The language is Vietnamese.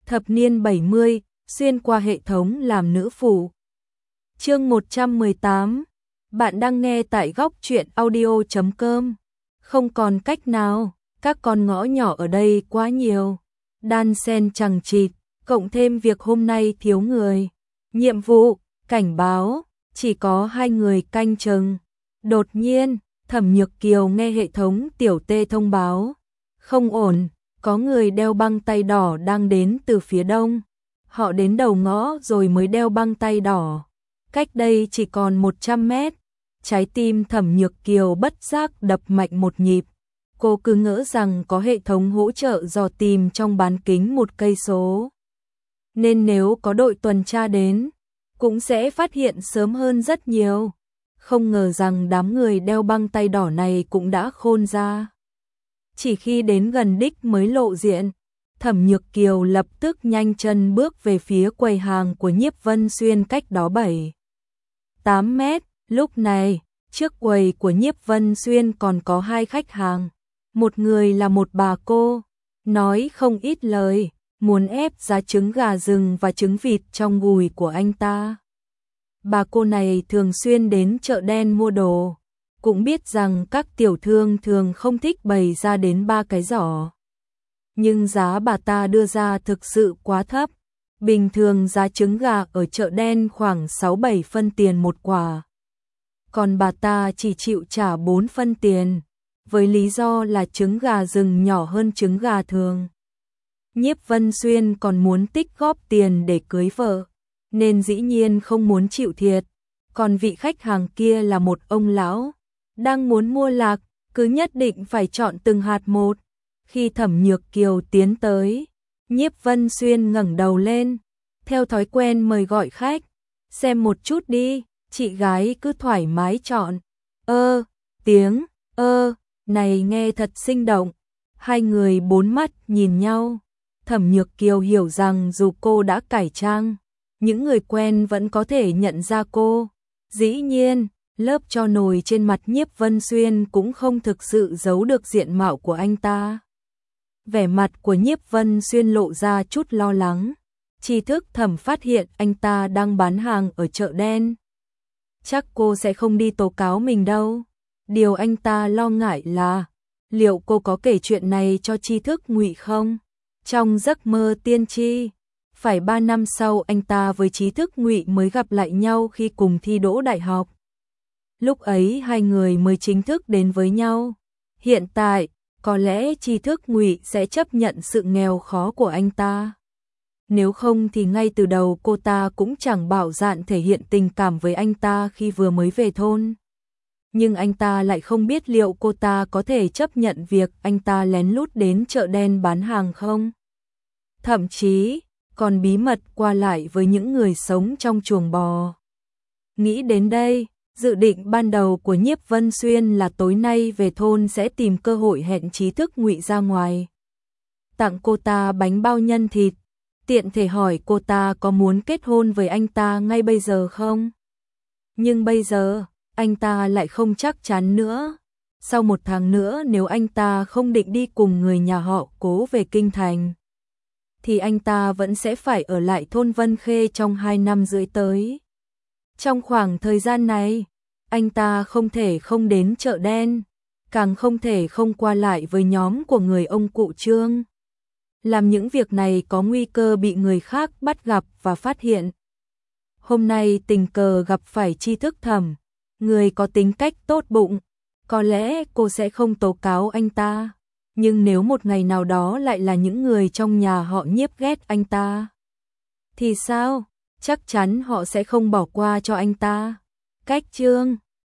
Thập niên 70, xuyên qua hệ thống làm nữ phụ. Chương 118. Bạn đang nghe tại góc truyện audio.com. Không còn cách nào, các con ngõ nhỏ ở đây quá nhiều, đan xen chằng chịt, cộng thêm việc hôm nay thiếu người. Nhiệm vụ, cảnh báo, chỉ có 2 người canh chừng. Đột nhiên, Thẩm Nhược Kiều nghe hệ thống tiểu tê thông báo. Không ổn, có người đeo băng tay đỏ đang đến từ phía đông. Họ đến đầu ngõ rồi mới đeo băng tay đỏ. Cách đây chỉ còn 100 mét. Trái tim Thẩm Nhược Kiều bất giác đập mạnh một nhịp. Cô cứ ngỡ rằng có hệ thống hỗ trợ dò tìm trong bán kính 1 cây số. Nên nếu có đội tuần tra đến, cũng sẽ phát hiện sớm hơn rất nhiều. Không ngờ rằng đám người đeo băng tay đỏ này cũng đã khôn ra. Chỉ khi đến gần đích mới lộ diện, Thẩm Nhược Kiều lập tức nhanh chân bước về phía quầy hàng của Nhiếp Vân Xuyên cách đó 7-8 mét. Lúc này, trước quầy của Nhiếp Vân Xuyên còn có 2 khách hàng. Một người là một bà cô, nói không ít lời, muốn ép giá trứng gà rừng và trứng vịt trong gùi của anh ta. Bà cô này thường xuyên đến chợ đen mua đồ, cũng biết rằng các tiểu thương thường không thích bày ra đến 3 cái giỏ. Nhưng giá bà ta đưa ra thực sự quá thấp. Bình thường giá trứng gà ở chợ đen khoảng 6-7 phân tiền một quả. Còn bà ta chỉ chịu trả 4 phân tiền, với lý do là trứng gà rừng nhỏ hơn trứng gà thường. Nhiếp Vân Xuyên còn muốn tích góp tiền để cưới vợ, nên dĩ nhiên không muốn chịu thiệt. Còn vị khách hàng kia là một ông lão, đang muốn mua lạc, cứ nhất định phải chọn từng hạt một. Khi Thẩm Nhược Kiều tiến tới, Nhiếp Vân Xuyên ngẩng đầu lên, theo thói quen mời gọi khách. Xem một chút đi, chị gái cứ thoải mái chọn. Tiếng này nghe thật sinh động. 2 người 4 mắt nhìn nhau. Thẩm Nhược Kiều hiểu rằng dù cô đã cải trang, những người quen vẫn có thể nhận ra cô. Dĩ nhiên, lớp tro nồi trên mặt Nhiếp Vân Xuyên cũng không thực sự giấu được diện mạo của anh ta. Vẻ mặt của Nhiếp Vân Xuyên lộ ra chút lo lắng. Tri thức Thẩm phát hiện anh ta đang bán hàng ở chợ đen. Chắc cô sẽ không đi tố cáo mình đâu. Điều anh ta lo ngại là liệu cô có kể chuyện này cho Tri thức Ngụy không? Trong giấc mơ tiên tri, phải 3 năm sau anh ta với Tri thức Ngụy mới gặp lại nhau khi cùng thi đỗ đại học. Lúc ấy 2 người mới chính thức đến với nhau. Hiện tại, có lẽ Tri thức Ngụy sẽ chấp nhận sự nghèo khó của anh ta. Nếu không thì ngay từ đầu cô ta cũng chẳng bảo dạn thể hiện tình cảm với anh ta khi vừa mới về thôn. Nhưng anh ta lại không biết liệu cô ta có thể chấp nhận việc anh ta lén lút đến chợ đen bán hàng không. Thậm chí, còn bí mật qua lại với những người sống trong chuồng bò. Nghĩ đến đây, dự định ban đầu của Nhiếp Vân Xuyên là tối nay về thôn sẽ tìm cơ hội hẹn Tri thức Ngụy ra ngoài. Tặng cô ta bánh bao nhân thịt, tiện thể hỏi cô ta có muốn kết hôn với anh ta ngay bây giờ không? Nhưng bây giờ, anh ta lại không chắc chắn nữa. Sau 1 tháng nữa nếu anh ta không định đi cùng người nhà họ Cố về Kinh Thành, thì anh ta vẫn sẽ phải ở lại thôn Vân Khê trong 2 năm rưỡi tới. Trong khoảng thời gian này, anh ta không thể không đến chợ đen, càng không thể không qua lại với nhóm của người ông cụ Trương. Làm những việc này có nguy cơ bị người khác bắt gặp và phát hiện. Hôm nay tình cờ gặp phải Tri thức Thẩm, người có tính cách tốt bụng, có lẽ cô sẽ không tố cáo anh ta. Nhưng nếu một ngày nào đó lại là những người trong nhà họ Nhiếp ghét anh ta, thì sao? Chắc chắn họ sẽ không bỏ qua cho anh ta. Cách Trương